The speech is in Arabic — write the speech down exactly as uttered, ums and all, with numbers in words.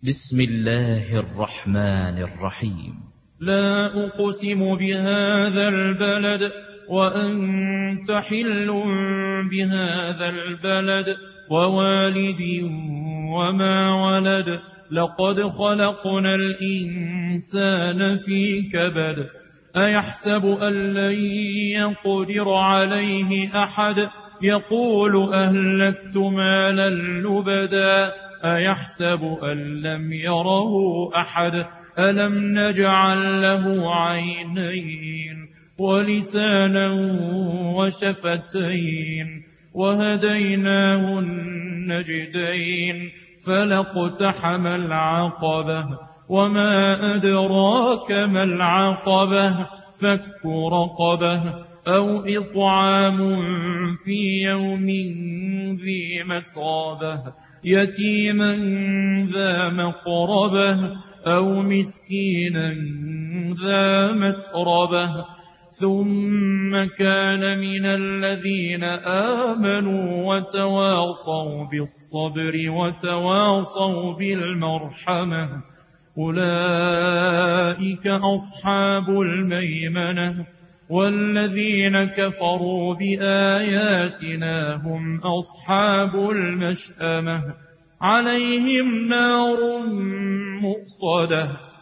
بسم الله الرحمن الرحيم. لا أقسم بهذا البلد وأنت حل بهذا البلد ووالد وما ولد لقد خلقنا الإنسان في كبد أيحسب أن لن يقدر عليه أحد يقول أهلكت مالا لبدا أيحسب أن لم يره أحد ألم نجعل له عينين ولسانا وشفتين وهديناه النجدين فلاقتحم العقبة وما أدراك ما العقبة فك رقبة أو إطعام في يوم ذي مسغبة يتيما ذا مقربة أو مسكينا ذا متربة ثم كان من الذين آمنوا وتواصوا بالصبر وتواصوا بالمرحمة أولئك أصحاب الميمنة والذين كفروا بآياتنا هم أصحاب المشأمة عليهم نار مؤصدة